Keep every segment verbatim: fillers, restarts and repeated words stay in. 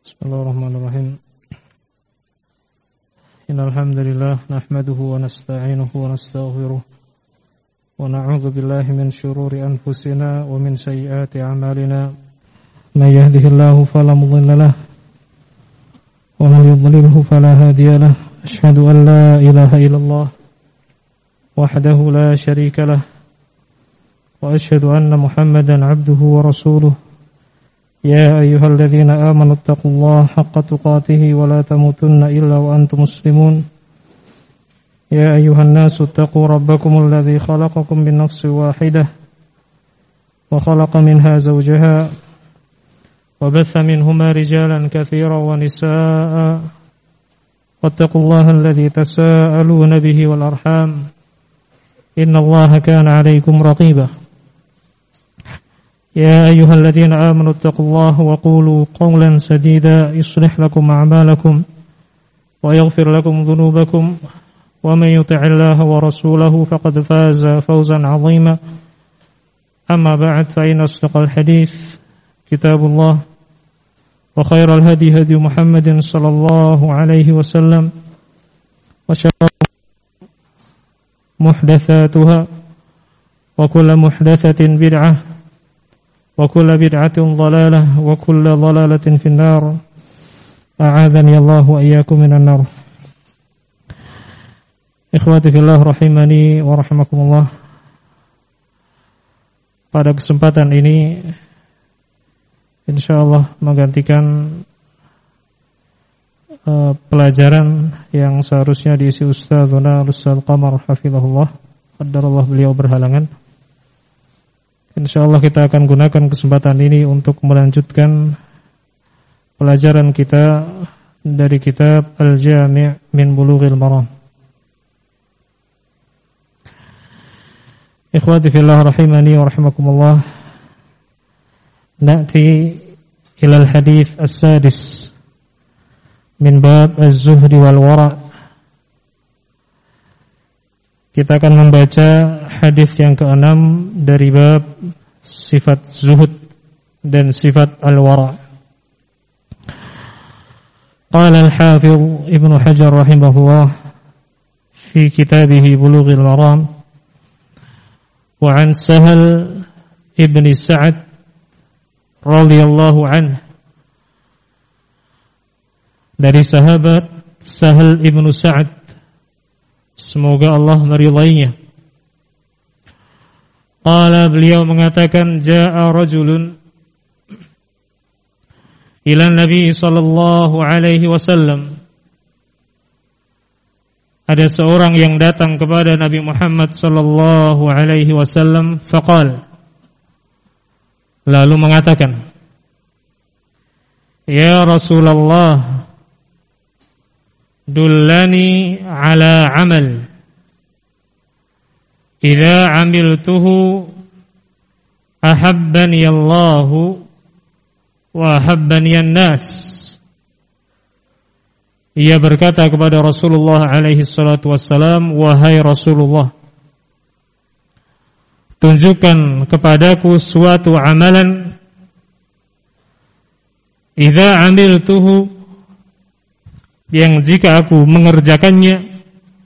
Bismillahirrahmanirrahim. Innal hamdalillah nahmaduhu wa nasta'inuhu wa nastaghfiruh wa na'udzu billahi min shururi anfusina wa min sayyiati a'malina. May yahdihillahu fala mudilla lahu wa man yudlilhu fala hadiya lahu. Asyhadu an la ilaha illallah wahdahu la syarika lahu wa asyhadu anna Muhammadan 'abduhu wa rasuluh. يا أيها الذين آمنوا اتقوا الله حق تقاته ولا تموتن إلا وأنتم مسلمون يا أيها الناس اتقوا ربكم الذي خلقكم من نفس واحدة وخلق منها زوجها وبث منهما رجالا كثيرا ونساء واتقوا الله الذي تساءلون به والأرحام إن الله كان عليكم رقيبا يا أيها الذين آمنوا اتقوا الله وقولوا قولا سديدا يصلح لكم أعمالكم ويغفر لكم ذنوبكم ومن يطع الله ورسوله فقد فاز فوزا عظيما أما بعد فإن أصدق الحديث كتاب الله وخير الهدي هدي محمد صلى الله عليه وسلم وشر محدثاتها وكل محدثة بدعة وكل بدعة ضلالة وكل ضلالة في النار أعاذني الله وإياكم من النار. Ikhwati fillah rahimani wa rahimakumullah. Pada kesempatan ini insyaallah menggantikan uh, pelajaran yang seharusnya diisi Ustazuna Ustaz Qamar hafizahullah, qadarullah beliau berhalangan. InsyaAllah kita akan gunakan kesempatan ini untuk melanjutkan pelajaran kita dari kitab Al-Jami' min Bulughil Maram. Ikhwati fillah rahimani wa rahimakumullah. Na'ti ila al-hadith as-sadis min bab az-zuhdi wal wara'. Kita akan membaca hadis yang keenam dari bab sifat zuhud dan sifat al-wara'. Qala al-Hafidh Ibnu Hajar rahimahullah fi kitabih Bulughil Maram wa an Sahal ibn Sa'ad radhiyallahu anhu, dari sahabat Sahal ibn Sa'ad, semoga Allah meridainya. Qala, beliau mengatakan, jaa rajulun ila Nabi sallallahu alaihi wasallam. Ada seorang yang datang kepada Nabi Muhammad sallallahu alaihi wasallam, faqal, lalu mengatakan, ya Rasulullah, dullani ala amal idza amiltuhu ahabbani Allahu wa ahabbani an-nas. Ia berkata kepada Rasulullah alaihi salatu wassalam, wahai Rasulullah, tunjukkan kepadaku suatu amalan, idza amiltuhu, yang jika aku mengerjakannya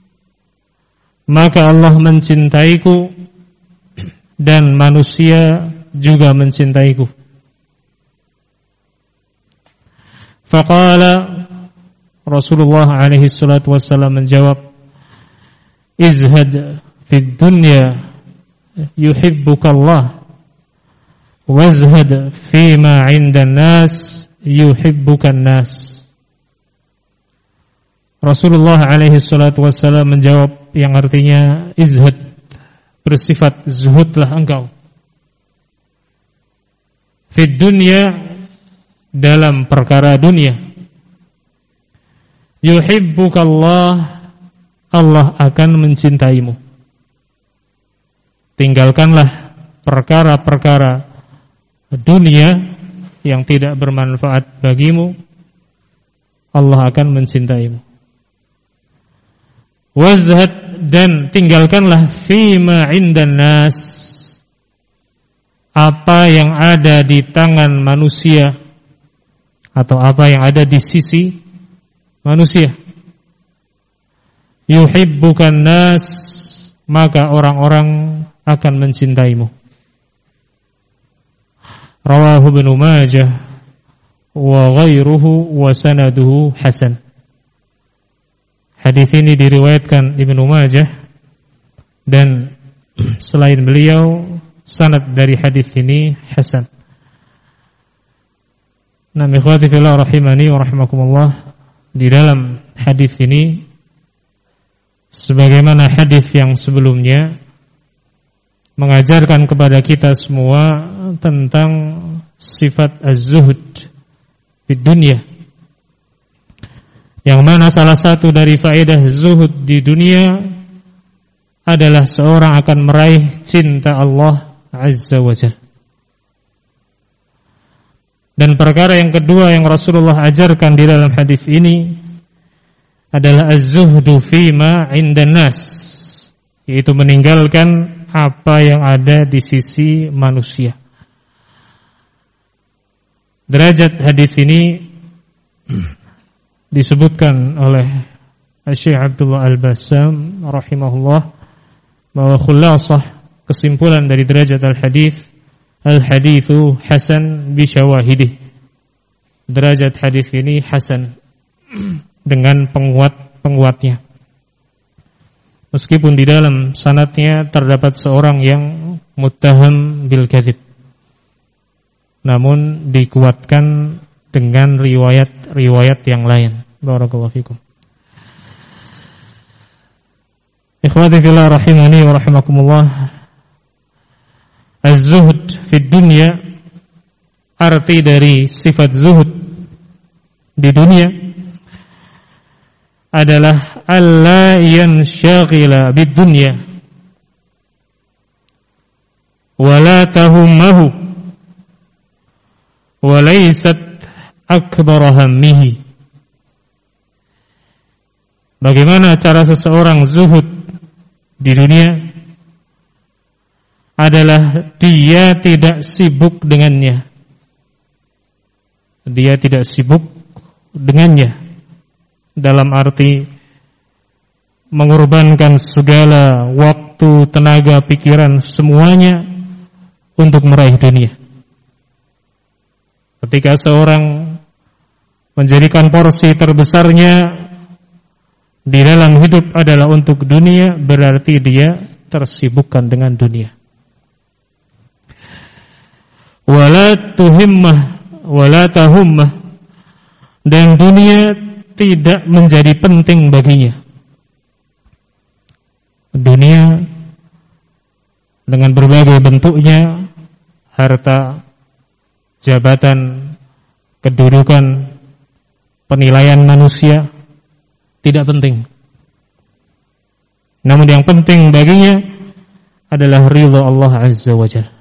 maka Allah mencintaiku dan manusia juga mencintaiku. Faqala, Rasulullah alaihi salatu wassalam menjawab, izhad fid dunya yuhibbuka Allah wazhad fima 'indan nas yuhibbukan nas. Rasulullah alaihi salatu wassalam menjawab, yang artinya izhad, bersifat zuhudlah engkau, fid dunya, dalam perkara dunia, yuhibbukallah, Allah akan mencintaimu. Tinggalkanlah perkara-perkara dunia yang tidak bermanfaat bagimu, Allah akan mencintaimu. Wazhad, dan tinggalkanlah fima 'indan nas, apa yang ada di tangan manusia, atau apa yang ada di sisi manusia. Yuhibbukan nas, maka orang-orang akan mencintaimu. Rawahu Ibnu Majah wa ghairuhu wa sanaduhu hasan. Hadis ini diriwayatkan Ibnu Majah dan selain beliau sanad dari hadis ini hasan. Nah, ikhwati fillah rahimani wa rahimakumullah, di dalam hadis ini sebagaimana hadis yang sebelumnya mengajarkan kepada kita semua tentang sifat az-zuhud di dunia, yang mana salah satu dari faedah zuhud di dunia adalah seorang akan meraih cinta Allah Azza wa Jalla. Dan perkara yang kedua yang Rasulullah ajarkan di dalam hadis ini adalah az-zuhdu fima 'indan nas, yaitu meninggalkan apa yang ada di sisi manusia. Derajat hadis ini disebutkan oleh Syekh Abdullah Al-Bassam rahimahullah bahwa khulasah kesimpulan dari derajat al-hadis, al-haditsu hasan bi syawahidih. Derajat hadis ini hasan dengan penguat-penguatnya. Meskipun di dalam sanadnya terdapat seorang yang muttaham bil kadzib, namun dikuatkan dengan riwayat-riwayat yang lain. Barakallahu fikum. Ikhwati fillah rahimani wa rahimakumullah. Az-zuhd fid dunya, arti dari sifat zuhud di dunia adalah alla yanshagila bid dunya wa la tahummahu wa laysat akbar hammihi. Bagaimana cara seseorang zuhud di dunia adalah dia tidak sibuk dengannya. Dia tidak sibuk dengannya dalam arti mengorbankan segala waktu, tenaga, pikiran, semuanya untuk meraih dunia. Ketika seorang menjadikan porsi terbesarnya di dalam hidup adalah untuk dunia, berarti dia tersibukkan dengan dunia. Wala tuhimmah wala tahummah, dan dunia tidak menjadi penting baginya. Dunia dengan berbagai bentuknya, harta, jabatan, kedudukan, penilaian manusia, tidak penting. Namun yang penting baginya adalah ridha Allah Azza wa Jalla.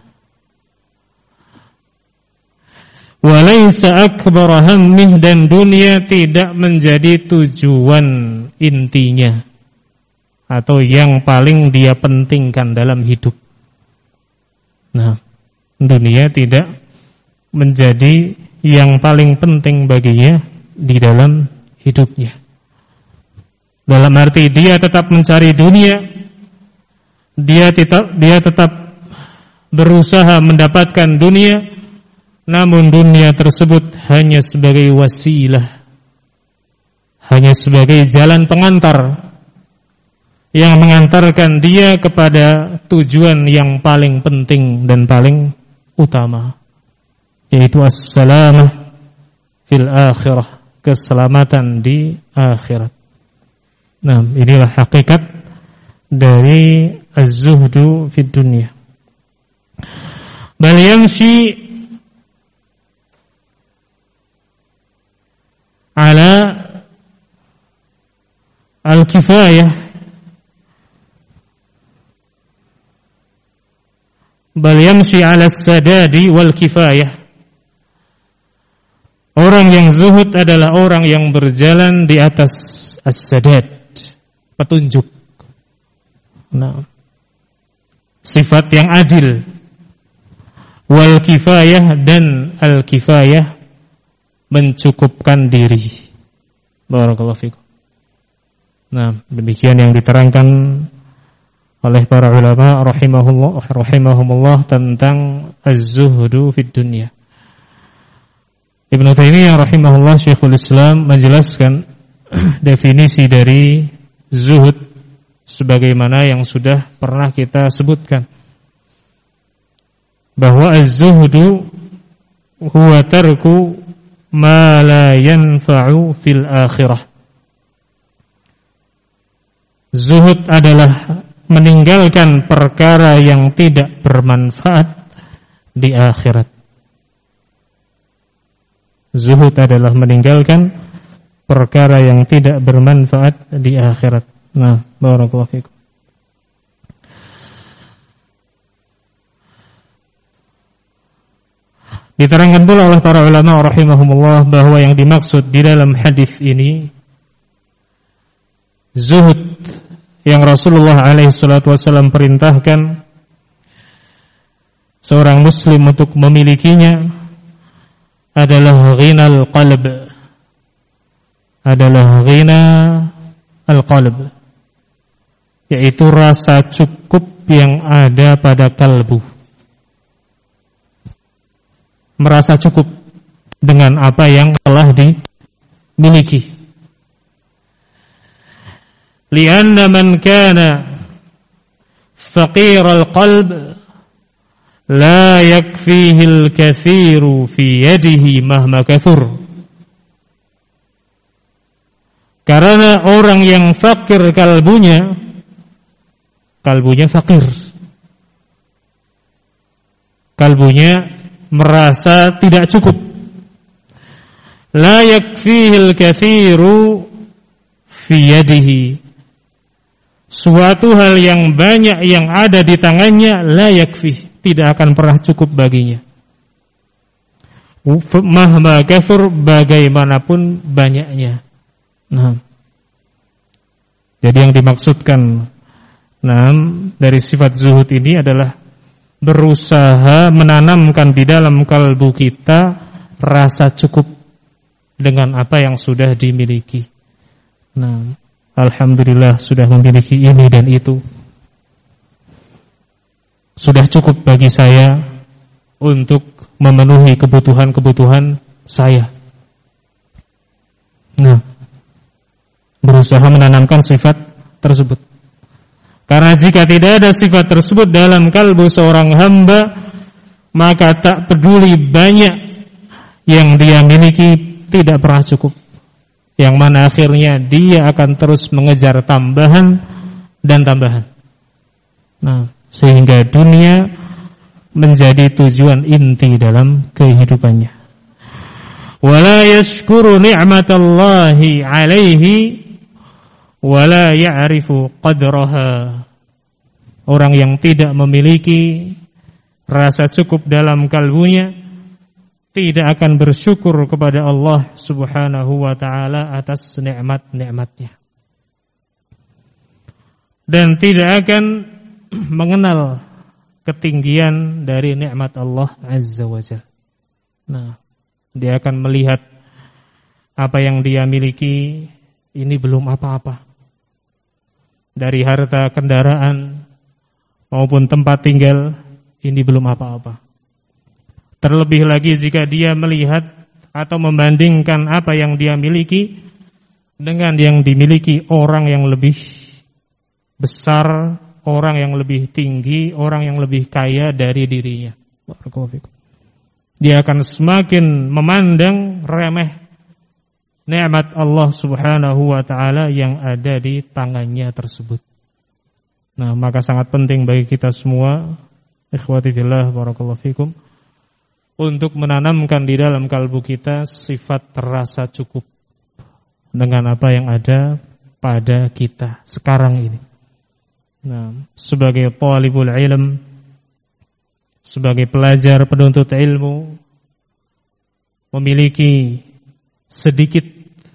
Walaysa akbar hammih, dan dunia tidak menjadi tujuan intinya atau yang paling dia pentingkan dalam hidup. Nah, dunia tidak menjadi yang paling penting baginya di dalam hidupnya. Dalam arti dia tetap mencari dunia, dia tetap dia tetap berusaha mendapatkan dunia, namun dunia tersebut hanya sebagai wasilah, hanya sebagai jalan pengantar yang mengantarkan dia kepada tujuan yang paling penting dan paling utama, yaitu as-salamah fil akhirah, keselamatan di akhirat. Nah, inilah hakikat dari az-zuhdu fid dunya. Bal yamshi ala al-kifayah, bal yamshi ala as-sadadi wal kifayah. Orang yang zuhud adalah orang yang berjalan di atas as-sadad, petunjuk. Nah, sifat yang adil. Wal kifayah, dan al kifayah mencukupkan diri. Barakallahu fikum. Nah, demikian yang diterangkan oleh para ulama rahimahullah rahimahumullah tentang az-zuhdu fid dunya. Ibnu Taimiyah rahimahullah Syekhul Islam menjelaskan definisi dari zuhud sebagaimana yang sudah pernah kita sebutkan, bahwa az-zuhdu huwa tarku ma la yanfa'u fil akhirah. Zuhud adalah meninggalkan perkara yang tidak bermanfaat di akhirat. Zuhud adalah meninggalkan perkara yang tidak bermanfaat di akhirat. Nah, barakallahu fikum. Diterangkan pula oleh para ulama rahimahumullah bahwa yang dimaksud di dalam hadis ini zuhud yang Rasulullah alaihi salatu wasallam perintahkan seorang muslim untuk memilikinya adalah ghinal qalb, adalah ghina al-qalb, yaitu rasa cukup yang ada pada kalbu, merasa cukup dengan apa yang telah dimiliki. Lianna man kana faqir al-qalb la yakfihi al-kathiru fi yadihi mahma kathur. Karena orang yang fakir kalbunya, kalbunya fakir, kalbunya merasa tidak cukup. La yakfihi al-kathiru fi yadihi, suatu hal yang banyak yang ada di tangannya la yakfi, tidak akan pernah cukup baginya. Mahma kathur, bagaimanapun banyaknya. Nah, jadi yang dimaksudkan nah, dari sifat zuhud ini adalah berusaha menanamkan di dalam kalbu kita rasa cukup dengan apa yang sudah dimiliki. Nah, alhamdulillah sudah memiliki ini dan itu, sudah cukup bagi saya untuk memenuhi kebutuhan-kebutuhan saya. Nah, berusaha menanamkan sifat tersebut. Karena jika tidak ada sifat tersebut dalam kalbu seorang hamba, maka tak peduli banyak yang dia miliki tidak pernah cukup, yang mana akhirnya dia akan terus mengejar tambahan dan tambahan. Nah, sehingga dunia menjadi tujuan inti dalam kehidupannya. Wala yashkuru ni'matallahi alaihi wala ya'rifu qadraha. Orang yang tidak memiliki rasa cukup dalam kalbunya tidak akan bersyukur kepada Allah Subhanahu wa ta'ala atas nikmat-nikmatnya, dan tidak akan mengenal ketinggian dari nikmat Allah Azza wa Jalla. Nah, dia akan melihat apa yang dia miliki ini belum apa-apa, dari harta kendaraan maupun tempat tinggal ini belum apa-apa. Terlebih lagi jika dia melihat atau membandingkan apa yang dia miliki dengan yang dimiliki orang yang lebih besar, orang yang lebih tinggi, orang yang lebih kaya dari dirinya. Dia akan semakin memandang remeh nikmat Allah Subhanahu wa ta'ala yang ada di tangannya tersebut. Nah, maka sangat penting bagi kita semua, ikhwati fillah, barakallahu fikum, untuk menanamkan di dalam kalbu kita sifat terasa cukup dengan apa yang ada pada kita sekarang ini. Nah, sebagai talibul ilm, sebagai pelajar penuntut ilmu, memiliki sedikit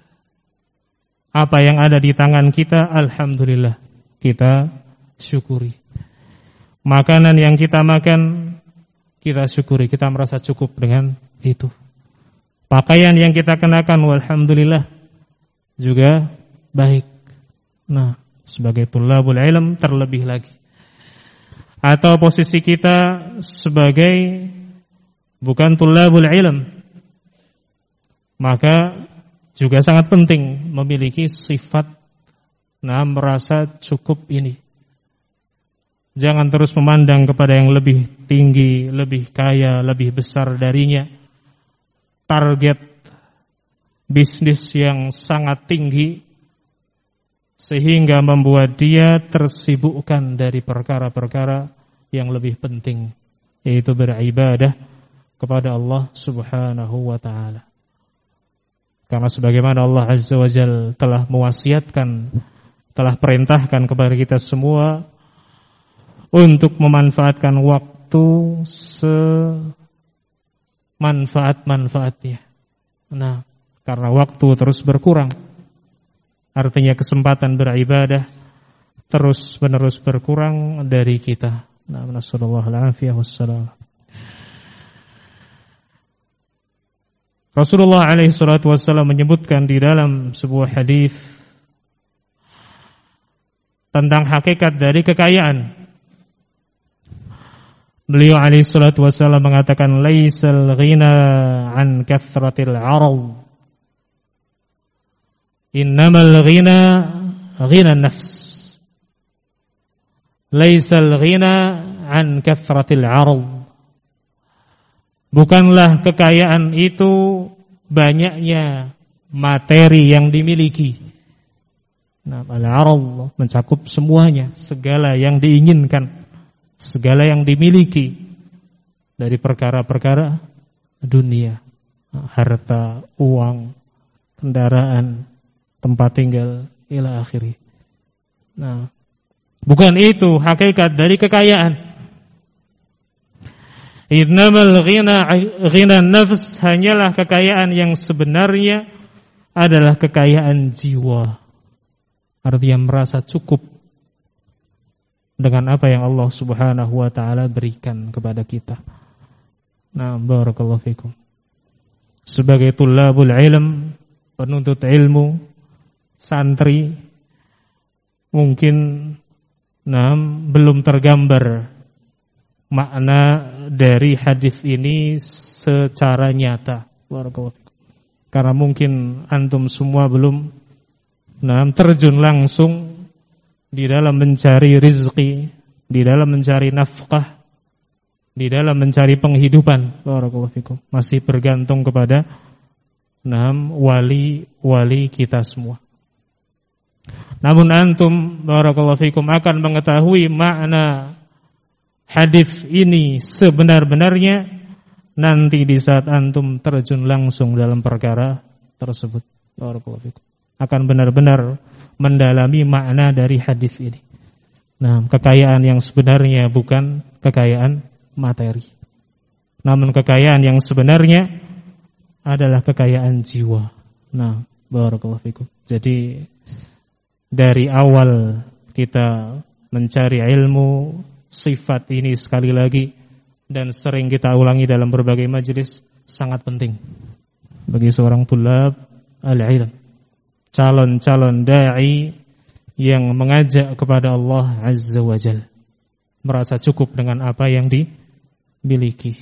apa yang ada di tangan kita, alhamdulillah kita syukuri. Makanan yang kita makan, kita syukuri, kita merasa cukup dengan itu. Pakaian yang kita kenakan walhamdulillah juga baik. Nah, sebagai tulabul ilm terlebih lagi. Atau posisi kita sebagai bukan tulabul ilm, maka juga sangat penting memiliki sifat nah merasa cukup ini. Jangan terus memandang kepada yang lebih tinggi, lebih kaya, lebih besar darinya. Target bisnis yang sangat tinggi sehingga membuat dia tersibukkan dari perkara-perkara yang lebih penting, yaitu beribadah kepada Allah Subhanahu wa taala. Karena sebagaimana Allah Azza wa Jalla telah mewasiatkan, telah perintahkan kepada kita semua untuk memanfaatkan waktu semanfaat-manfaatnya. Nah, karena waktu terus berkurang, artinya kesempatan beribadah terus-menerus berkurang dari kita. Nah, nasallallahu alaihi wasallam. Rasulullah alaihi salatu wasallam menyebutkan di dalam sebuah hadis tentang hakikat dari kekayaan. Beliau alaihi salatu wasallam mengatakan laisal ghina an kathratil 'arad. Innamal ghina ghina nafs. Laisal ghina an kathratil 'arad. Bukanlah kekayaan itu banyaknya materi yang dimiliki. Nah, al-'arad mencakup semuanya, segala yang diinginkan, segala yang dimiliki dari perkara-perkara dunia, harta, uang, kendaraan, tempat tinggal, ila akhiri. Nah, bukan itu hakikat dari kekayaan. Innamal ghina ghina nafs, hanyalah kekayaan yang sebenarnya adalah kekayaan jiwa. Artinya merasa cukup dengan apa yang Allah Subhanahu wa taala berikan kepada kita. Nah, barakallahu fikum. Sebagai tulabul ilm, penuntut ilmu, santri, mungkin nah, belum tergambar makna dari hadis ini secara nyata. Barakallahu fikum. Karena mungkin antum semua belum nah, terjun langsung di dalam mencari rizki, di dalam mencari nafkah, di dalam mencari penghidupan. Barakallahu fikum. Masih bergantung kepada enam wali-wali kita semua. Namun antum barakallahu fikum akan mengetahui makna hadis ini sebenar-benarnya nanti di saat antum terjun langsung dalam perkara tersebut. Barakallahu fikum. Akan benar-benar mendalami makna dari hadis ini. Nah, kekayaan yang sebenarnya bukan kekayaan materi. Namun kekayaan yang sebenarnya adalah kekayaan jiwa. Nah, barakallahu fikum. Jadi dari awal kita mencari ilmu, sifat ini sekali lagi dan sering kita ulangi dalam berbagai majelis sangat penting bagi seorang tulab al-ilm, calon-calon dai yang mengajak kepada Allah Azza wa Jalla, merasa cukup dengan apa yang dimiliki.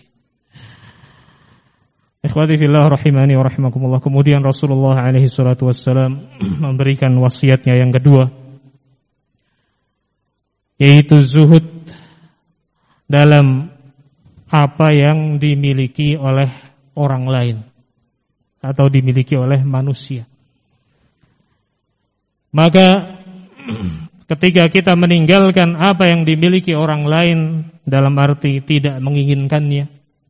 Ikhwati fillah rahimani wa rahimakumullah. Kemudian Rasulullah alaihi salatu wassalam memberikan wasiatnya yang kedua, yaitu zuhud dalam apa yang dimiliki oleh orang lain atau dimiliki oleh manusia. Maka ketika kita meninggalkan apa yang dimiliki orang lain dalam arti tidak menginginkannya,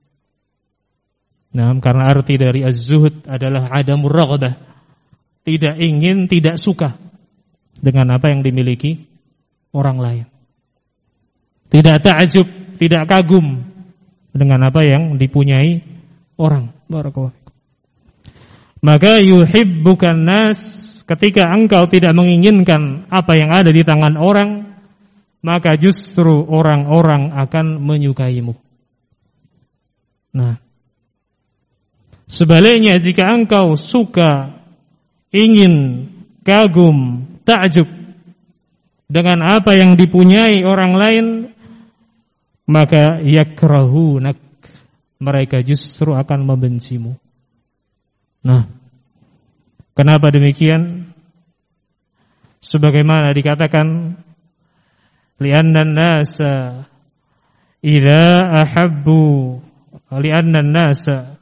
nah, karena arti dari az-zuhud adalah adamur raghbah, tidak ingin, tidak suka dengan apa yang dimiliki orang lain. Tidak ta'ajub, tidak kagum dengan apa yang dipunyai orang. Barakallahu fikum. Maka yuhibbukan nas, ketika engkau tidak menginginkan apa yang ada di tangan orang, maka justru orang-orang akan menyukaimu. Nah, Sebaliknya jika engkau suka, ingin, kagum, takjub dengan apa yang dipunyai orang lain, maka yakrahunak, mereka justru akan membencimu. Nah, kenapa demikian? Sebagaimana dikatakan, li'anna an-nasa idza ahabbu li'anna an-nasa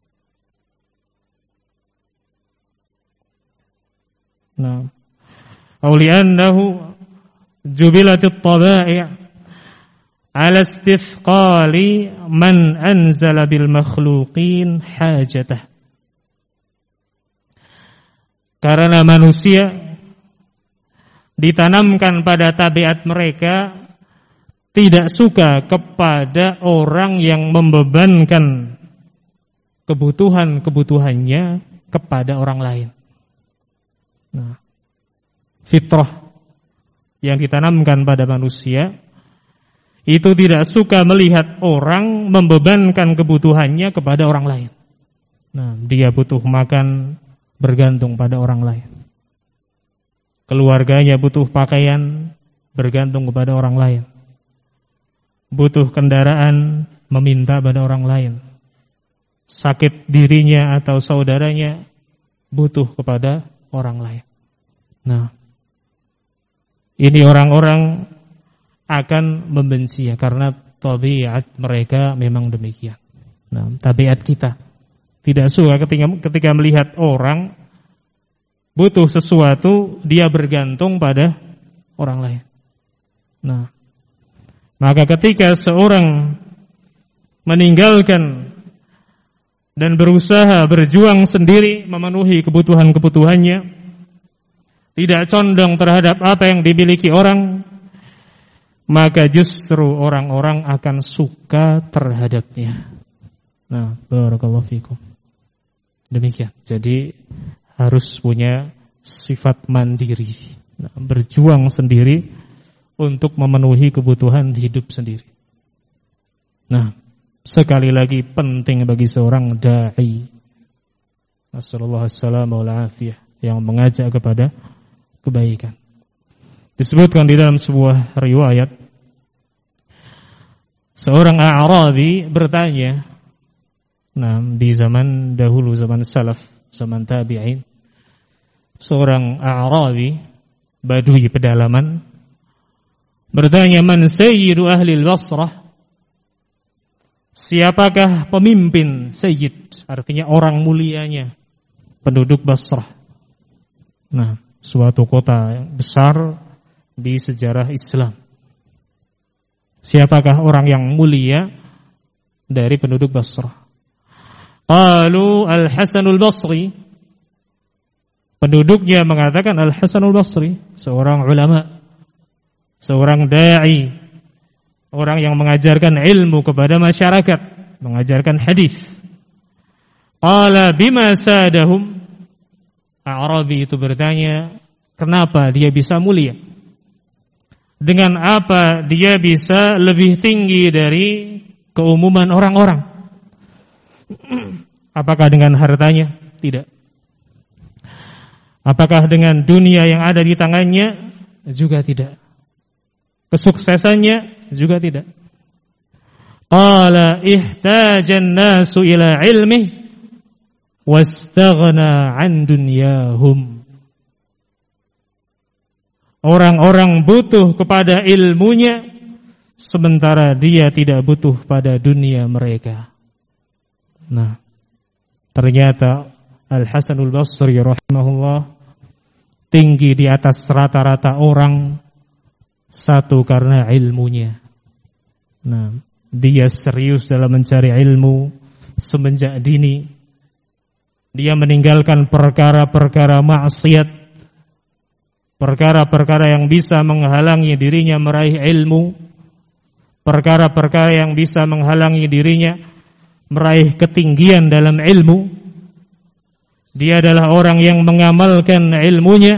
nah aw li'annahu jubilatit tabai' ala istifqali man anzala bil makhluqin hajatah. Karena manusia ditanamkan pada tabiat mereka tidak suka kepada orang yang membebankan kebutuhan-kebutuhannya kepada orang lain. Nah, fitrah yang ditanamkan pada manusia itu tidak suka melihat orang membebankan kebutuhannya kepada orang lain. Nah, dia butuh makan bergantung pada orang lain. Keluarganya butuh pakaian bergantung kepada orang lain. Butuh kendaraan meminta pada orang lain. Sakit dirinya atau saudaranya butuh kepada orang lain. Nah, ini orang-orang akan membenci ya, karena tabiat mereka memang demikian. Nah, tabiat kita tidak suka ketika ketika melihat orang butuh sesuatu, dia bergantung pada orang lain. Nah, maka ketika seorang meninggalkan dan berusaha berjuang sendiri memenuhi kebutuhan-kebutuhannya, tidak condong terhadap apa yang dimiliki orang, maka justru orang-orang akan suka terhadapnya. Nah, barakallahu fikum. Demikian. Jadi harus punya sifat mandiri, nah, berjuang sendiri untuk memenuhi kebutuhan hidup sendiri. Nah, sekali lagi penting bagi seorang da'i, nasallallahu alaihi wasallam, yang mengajak kepada kebaikan. Disebutkan di dalam sebuah riwayat, seorang A'rabi bertanya, nah, di zaman dahulu, zaman salaf, zaman tabi'in, seorang A'rabi, badui pedalaman, bertanya, man sayyidu ahli al-Basrah, siapakah pemimpin sayyid, artinya orang mulianya penduduk Basrah. Nah, suatu kota yang besar di sejarah Islam. Siapakah orang yang mulia dari penduduk Basrah? Qalu Al-Hasanul Basri. Penduduknya mengatakan Al-Hasanul Basri, seorang ulama, seorang da'i, orang yang mengajarkan ilmu kepada masyarakat, mengajarkan hadis. Qala bima sadahum. A'rabi itu bertanya, kenapa dia bisa mulia? Dengan apa dia bisa lebih tinggi dari keumuman orang-orang? Apakah dengan hartanya? Tidak. Apakah dengan dunia yang ada di tangannya? Juga tidak. Kesuksesannya? Juga tidak. Qala ihtajan nasu ila ilmi wastaghna an dunyahum. Orang-orang butuh kepada ilmunya, sementara dia tidak butuh pada dunia mereka. Nah, ternyata Al-Hasanul Basri rahimahullah tinggi di atas rata-rata orang, satu karena ilmunya. Nah, dia serius dalam mencari ilmu semenjak dini. Dia meninggalkan perkara-perkara maksiat, perkara-perkara yang bisa menghalangi dirinya meraih ilmu, perkara-perkara yang bisa menghalangi dirinya meraih ketinggian dalam ilmu. Dia adalah orang yang mengamalkan ilmunya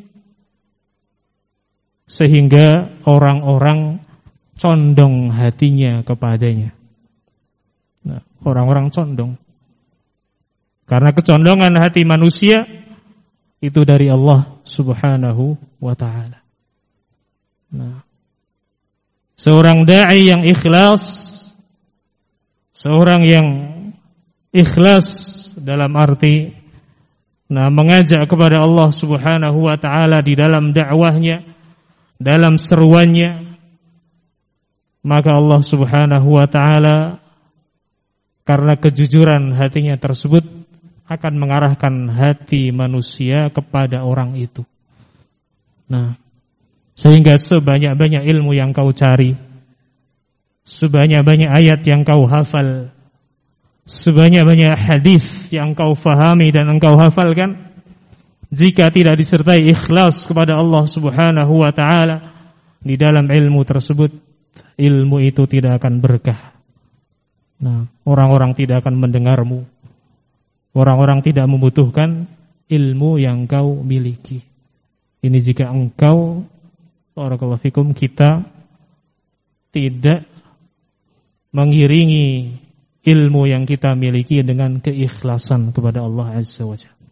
sehingga orang-orang condong hatinya kepadanya. Nah, orang-orang condong. Karena kecondongan hati manusia itu dari Allah Subhanahu wa ta'ala. Nah, seorang da'i yang ikhlas, seorang yang ikhlas dalam arti nah mengajak kepada Allah Subhanahu wa ta'ala di dalam dakwahnya, dalam seruannya, maka Allah Subhanahu wa ta'ala karena kejujuran hatinya tersebut akan mengarahkan hati manusia kepada orang itu. Nah, sehingga sebanyak-banyak ilmu yang kau cari, sebanyak-banyak ayat yang kau hafal, sebanyak-banyak hadis yang kau fahami dan engkau hafalkan, jika tidak disertai ikhlas kepada Allah Subhanahu wa ta'ala di dalam ilmu tersebut, ilmu itu tidak akan berkah. Nah, orang-orang tidak akan mendengarmu. Orang-orang tidak membutuhkan ilmu yang kau miliki. Ini jika engkau, barakallahu fikum, kita tidak mengiringi ilmu yang kita miliki dengan keikhlasan kepada Allah Azza wa Jalla.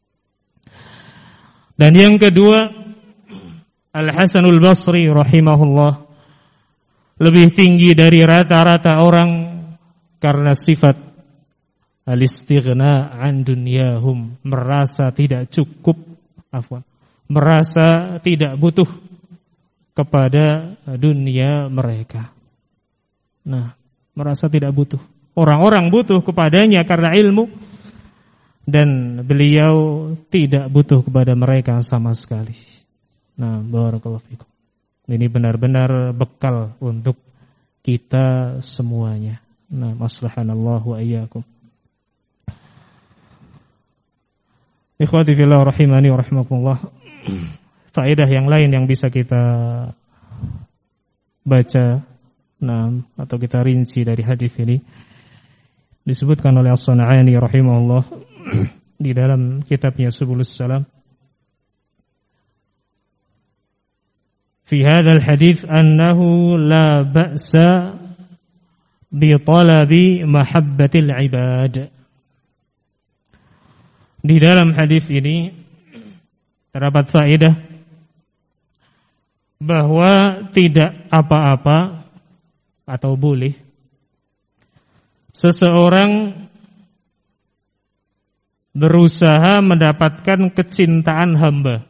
Dan yang kedua, Al-Hasanul Basri rahimahullah lebih tinggi dari rata-rata orang karena sifat al-istighna an dunyahum, merasa tidak cukup, afwan, merasa tidak butuh kepada dunia mereka. Nah, merasa tidak butuh. Orang-orang butuh kepadanya karena ilmu, dan beliau tidak butuh kepada mereka sama sekali. Nah, barakallahu fikum. Ini benar-benar bekal untuk kita semuanya. Nah, maslahanallahu wa iyyakum. Ikhwati fillah rahimani wa rahimakumullah. Faedah yang lain yang bisa kita baca, nah, atau kita rinci dari hadis ini disebutkan oleh As-San'ani rahimahullah di dalam kitabnya Subulus Salam. Fi hadzal hadits annahu la ba'sa bi talabi mahabbatil ibad. Di dalam hadis ini terdapat faedah bahwa tidak apa-apa atau boleh seseorang berusaha mendapatkan kecintaan hamba.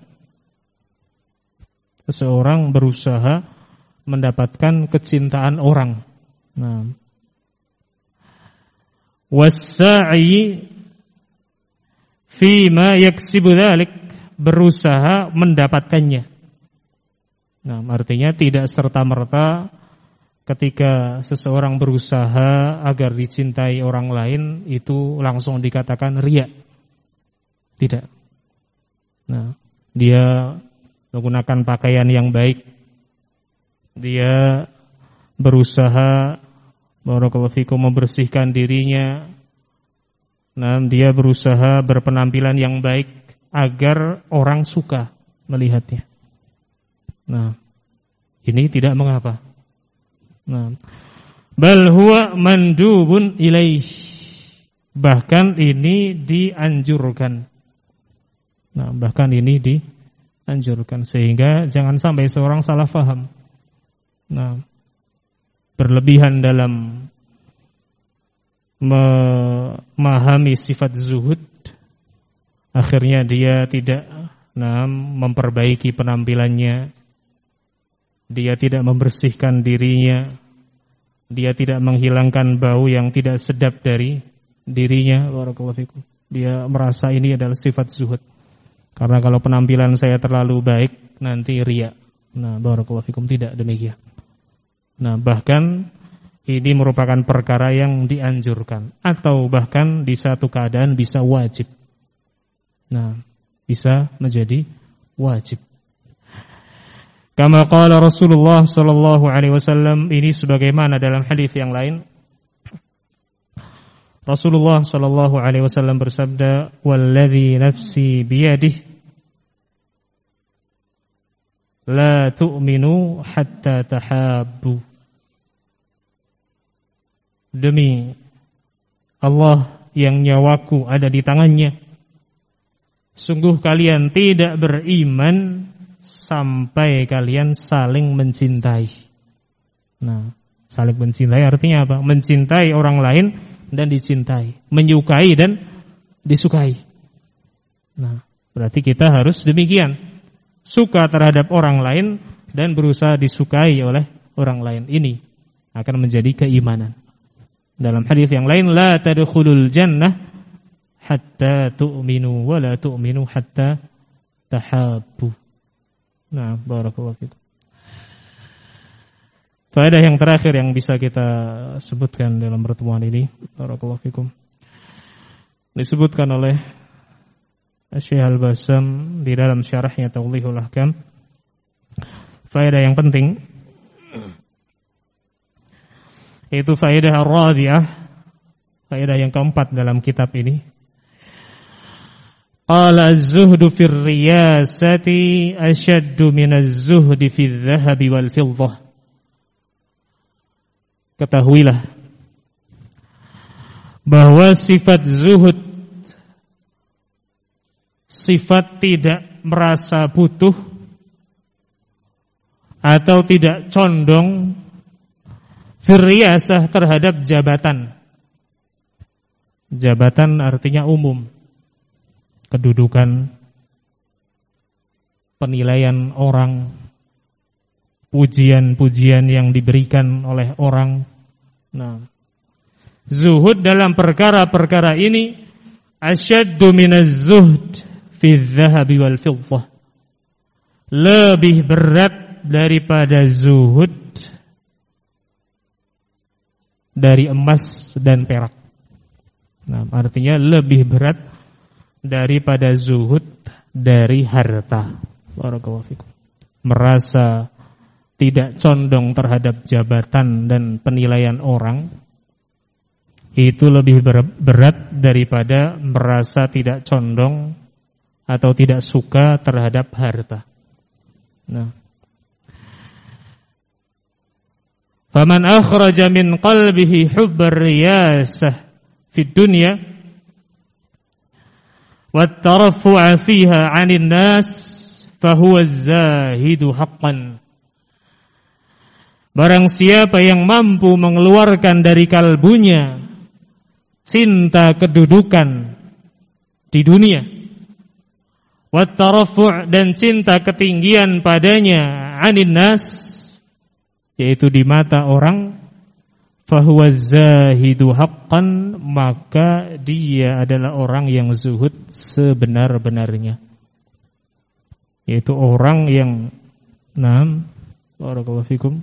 Seseorang berusaha mendapatkan kecintaan orang. Nah, was-sa'i fima yaksibu dzalik, berusaha mendapatkannya. Nah, artinya tidak serta-merta ketika seseorang berusaha agar dicintai orang lain itu langsung dikatakan riya. Tidak. Nah, dia menggunakan pakaian yang baik. Dia berusaha barakallahu fikum membersihkan dirinya. Nah, dia berusaha berpenampilan yang baik agar orang suka melihatnya. Nah, ini tidak mengapa. Nah, bal huwa mandubun ilaih. Bahkan ini dianjurkan. Nah, bahkan ini dianjurkan sehingga jangan sampai seorang salah faham. Nah, berlebihan dalam memahami sifat zuhud, akhirnya dia tidak nah, memperbaiki penampilannya, dia tidak membersihkan dirinya, dia tidak menghilangkan bau yang tidak sedap dari dirinya. Barakallahu fikum. Dia merasa ini adalah sifat zuhud. Karena kalau penampilan saya terlalu baik nanti riya. Nah, barakallahu fikum, tidak demikian. Nah, bahkan ini merupakan perkara yang dianjurkan atau bahkan di satu keadaan bisa wajib. Nah, bisa menjadi wajib. Kama qala Rasulullah sallallahu alaihi wasallam, ini sebagaimana dalam hadis yang lain. Rasulullah sallallahu alaihi wasallam bersabda, "Wallazi nafsi biyadihi la tu'minu hatta tahabbu." Demi Allah yang nyawaku ada di tangannya, sungguh kalian tidak beriman sampai kalian saling mencintai. Nah, saling mencintai artinya apa? Mencintai orang lain dan dicintai, menyukai dan disukai. Nah, berarti kita harus demikian, suka terhadap orang lain dan berusaha disukai oleh orang lain. Ini akan menjadi keimanan. Dalam hadis yang lain, la tadkhulul jannah hatta tu'minu wa la tu'minu hatta tahabbu. Nah, barakallahu fikum. Faedah yang terakhir yang bisa kita sebutkan dalam pertemuan ini, barakallahu fikum, disebutkan oleh Syekh Al-Bassam di dalam syarahnya Tawdihul Ahkam. Faedah yang penting itu faedah ar-rabi'ah, faedah yang keempat dalam kitab ini. Qala az-zuhdu fir riyasati ashaddu min az-zuhdi fil dhahabi wal fiddah. Ketahuilah bahwa sifat zuhud, sifat tidak merasa butuh atau tidak condong firriyasah terhadap jabatan. Jabatan artinya umum, kedudukan, penilaian orang, pujian-pujian yang diberikan oleh orang. Nah, zuhud dalam perkara-perkara ini asyaddu minaz zuhd fi dhahabi wal fiddah, lebih berat daripada zuhud dari emas dan perak. Nah, artinya lebih berat daripada zuhud dari harta. Barakallahu fikum. Merasa tidak condong terhadap jabatan dan penilaian orang, itu lebih berat daripada merasa tidak condong atau tidak suka terhadap harta. Nah, faman akhraja min qalbihi hubbar riyasah fid dunya wat taraffu'a fiha 'anil nas fahuwa az-zahidu haqqan. Barang siapa yang mampu mengeluarkan dari kalbunya cinta kedudukan di dunia, wat taraffu' dan cinta ketinggian padanya 'anil nas, yaitu di mata orang, fahuwa zahidu haqqan, maka dia adalah orang yang zuhud sebenar-benarnya, yaitu orang yang nam barakallahu fikum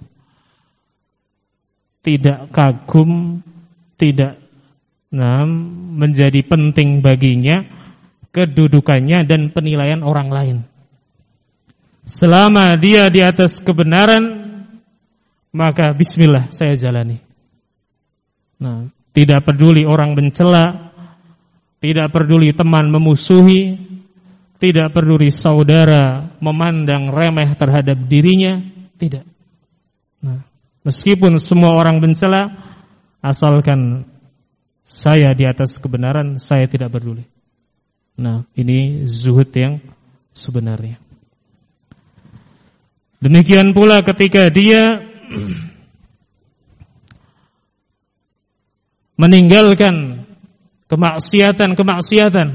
tidak kagum, tidak nam menjadi penting baginya kedudukannya dan penilaian orang lain. Selama dia di atas kebenaran, maka bismillah saya jalani. Nah, tidak peduli orang mencela, tidak peduli teman memusuhi, tidak peduli saudara memandang remeh terhadap dirinya, tidak. Nah, meskipun semua orang mencela, asalkan saya di atas kebenaran, saya tidak peduli. Nah, ini zuhud yang sebenarnya. Demikian pula ketika dia meninggalkan kemaksiatan-kemaksiatan,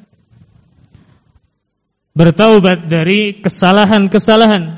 bertaubat dari kesalahan-kesalahan,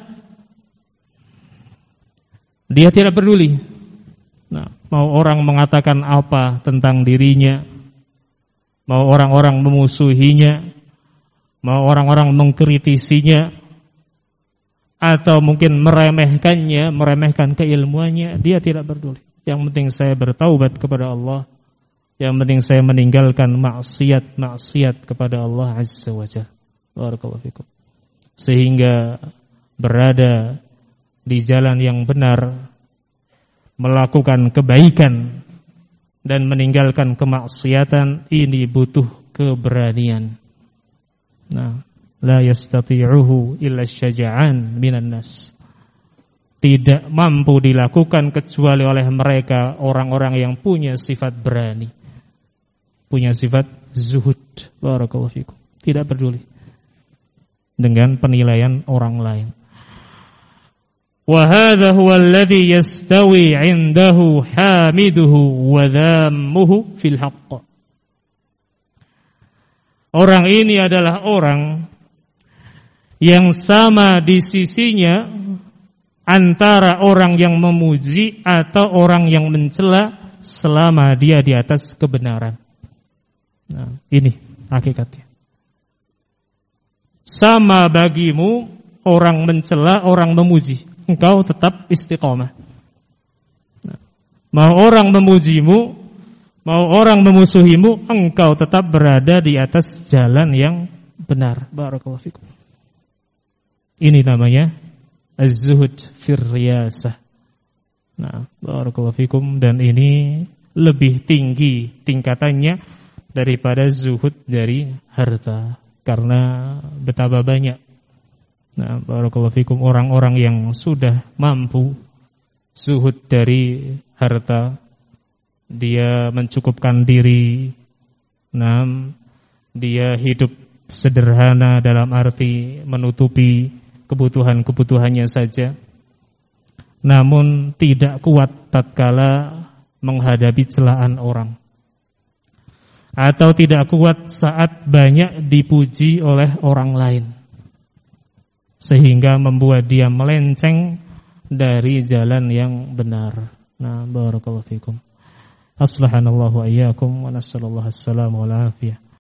dia tidak peduli. Nah, mau orang mengatakan apa tentang dirinya, mau orang-orang memusuhinya, mau orang-orang mengkritisinya, atau mungkin meremehkannya, meremehkan keilmuannya, dia tidak peduli. Yang penting saya bertaubat kepada Allah, yang penting saya meninggalkan maksiat-maksiat kepada Allah Azza wa Jalla. Barakallahu fikum. Sehingga berada di jalan yang benar, melakukan kebaikan dan meninggalkan kemaksiatan, ini butuh keberanian. Nah, la yastati'uhu illa syaja'an minan nas. Tidak mampu dilakukan kecuali oleh mereka orang-orang yang punya sifat berani, punya sifat zuhud. Barakallahu fikum. Tidak peduli dengan penilaian orang lain. Wa hadha huwa alladhi yastawi 'indahu hamiduhu wa dhammuhu fil haqq. Orang ini adalah orang yang sama di sisinya antara orang yang memuji atau orang yang mencela selama dia di atas kebenaran. Nah, ini hakikatnya. Sama bagimu orang mencela, orang memuji, engkau tetap istiqomah. Nah, mau orang memujimu, mau orang memusuhimu, engkau tetap berada di atas jalan yang benar. Barakallahu fikum. Ini namanya az-zuhud fir riyasah. Nah, barakallahu fikum, dan ini lebih tinggi tingkatannya daripada zuhud dari harta, karena betapa banyak, nah, barakallahu fikum, orang-orang yang sudah mampu zuhud dari harta, dia mencukupkan diri, nah, dia hidup sederhana dalam arti menutupi kebutuhan-kebutuhannya saja, namun tidak kuat tatkala menghadapi celaan orang, atau tidak kuat saat banyak dipuji oleh orang lain, sehingga membuat dia melenceng dari jalan yang benar. Nah, barakallahu fikum. Aslahanallahu wa iyyakum wa nasallallahu as-salamu wal afiyah.